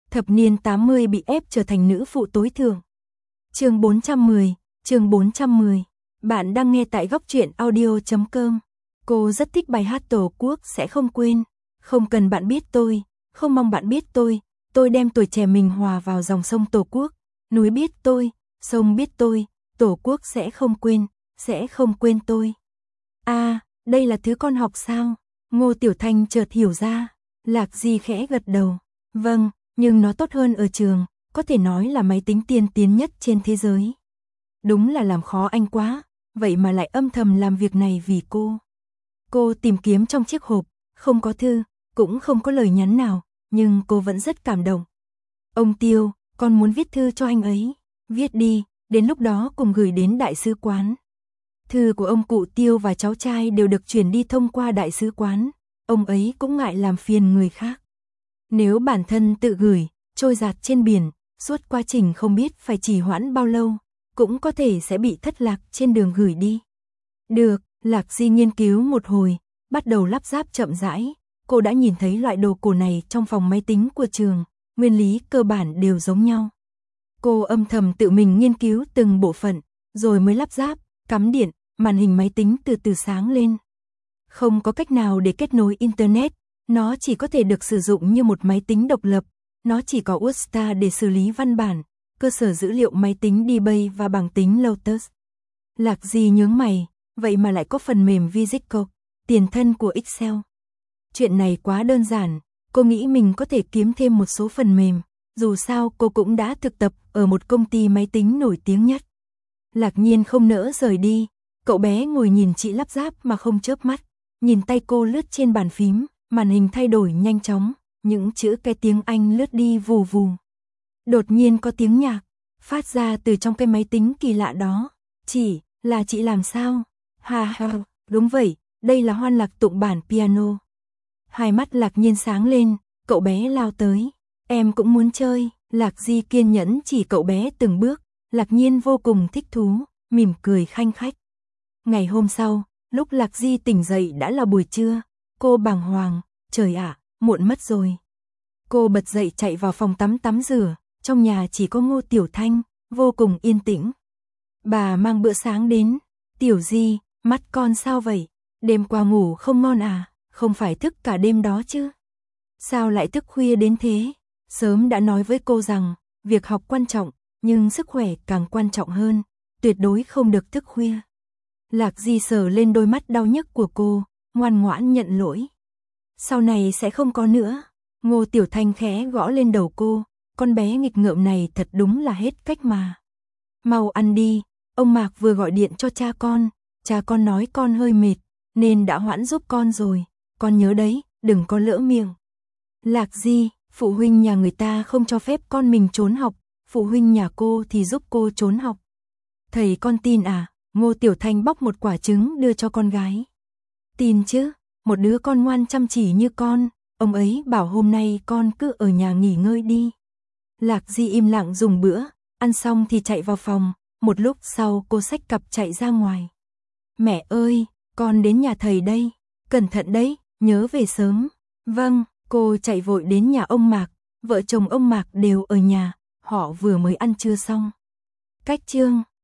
Thập niên 80 bị ép trở thành nữ phụ tối thượng. Chương 410. Bạn đang nghe tại góc truyện audio.com. Cô rất thích bài hát Tổ quốc sẽ không quên. Không cần bạn biết tôi, không mong bạn biết tôi đem tuổi trẻ mình hòa vào dòng sông Tổ quốc. Núi biết tôi, sông biết tôi, Tổ quốc sẽ không quên tôi. À, đây là thứ con học sao? Ngô Tiểu Thanh chợt hiểu ra. Lạc Di khẽ gật đầu. Vâng, nhưng nó tốt hơn ở trường, có thể nói là máy tính tiên tiến nhất trên thế giới. Đúng là làm khó anh quá, vậy mà lại âm thầm làm việc này vì cô. Cô tìm kiếm trong chiếc hộp, không có thư, cũng không có lời nhắn nào, nhưng cô vẫn rất cảm động. Ông Tiêu, con muốn viết thư cho anh ấy. Viết đi, đến lúc đó cùng gửi đến đại sứ quán. Thư của ông cụ Tiêu và cháu trai đều được chuyển đi thông qua đại sứ quán. Ông ấy cũng ngại làm phiền người khác. Nếu bản thân tự gửi, trôi dạt trên biển, suốt quá trình không biết phải trì hoãn bao lâu, cũng có thể sẽ bị thất lạc trên đường gửi đi. Được, Lạc Di nghiên cứu một hồi, bắt đầu lắp ráp chậm rãi. Cô đã nhìn thấy loại đồ cổ này trong phòng máy tính của trường, nguyên lý cơ bản đều giống nhau. Cô âm thầm tự mình nghiên cứu từng bộ phận, rồi mới lắp ráp, cắm điện, màn hình máy tính từ từ sáng lên. Không có cách nào để kết nối Internet, nó chỉ có thể được sử dụng như một máy tính độc lập, nó chỉ có USTA để xử lý văn bản, cơ sở dữ liệu máy tính DBase và bảng tính Lotus. Lạc Di nhướng mày, vậy mà lại có phần mềm VisicalC, tiền thân của Excel. Chuyện này quá đơn giản, cô nghĩ mình có thể kiếm thêm một số phần mềm, dù sao cô cũng đã thực tập ở một công ty máy tính nổi tiếng nhất. Lạc Nhiên không nỡ rời đi, cậu bé ngồi nhìn chị lắp ráp mà không chớp mắt, nhìn tay cô lướt trên bàn phím, màn hình thay đổi nhanh chóng, những chữ cái tiếng Anh lướt đi vù vù. Đột nhiên có tiếng nhạc, phát ra từ trong cái máy tính kỳ lạ đó. Chị làm sao? Ha ha, đúng vậy, đây là Hoan Lạc tụng bản piano. Hai mắt Lạc Nhiên sáng lên, cậu bé lao tới. Em cũng muốn chơi, Lạc Di kiên nhẫn chỉ cậu bé từng bước, Lạc Nhiên vô cùng thích thú, mỉm cười khanh khách. Ngày hôm sau, lúc Lạc Di tỉnh dậy đã là buổi trưa, cô bàng hoàng, trời ạ, muộn mất rồi. Cô bật dậy chạy vào phòng tắm rửa, trong nhà chỉ có Ngô Tiểu Thanh, vô cùng yên tĩnh. Bà mang bữa sáng đến. Tiểu Di, mắt con sao vậy? Đêm qua ngủ không ngon à? Không phải thức cả đêm đó chứ? Sao lại thức khuya đến thế? Sớm đã nói với cô rằng, việc học quan trọng, nhưng sức khỏe càng quan trọng hơn, tuyệt đối không được thức khuya. Lạc Di sờ lên đôi mắt đau nhức của cô, ngoan ngoãn nhận lỗi. Sau này sẽ không có nữa. Ngô Tiểu Thanh khẽ gõ lên đầu cô, con bé nghịch ngợm này thật đúng là hết cách mà. Mau ăn đi, ông Mạc vừa gọi điện cho cha con nói con hơi mệt, nên đã hoãn giúp con rồi, con nhớ đấy, đừng có lỡ miệng. Lạc Di, phụ huynh nhà người ta không cho phép con mình trốn học, phụ huynh nhà cô thì giúp cô trốn học. Thầy con tin à? Ngô Tiểu Thanh bóc một quả trứng đưa cho con gái. Tin chứ, một đứa con ngoan chăm chỉ như con, ông ấy bảo hôm nay con cứ ở nhà nghỉ ngơi đi. Lạc Di im lặng dùng bữa, ăn xong thì chạy vào phòng, một lúc sau cô xách cặp chạy ra ngoài. Mẹ ơi, con đến nhà thầy đây, cẩn thận đấy, nhớ về sớm. Vâng, cô chạy vội đến nhà ông Mạc, vợ chồng ông Mạc đều ở nhà, họ vừa mới ăn trưa xong. Cách chương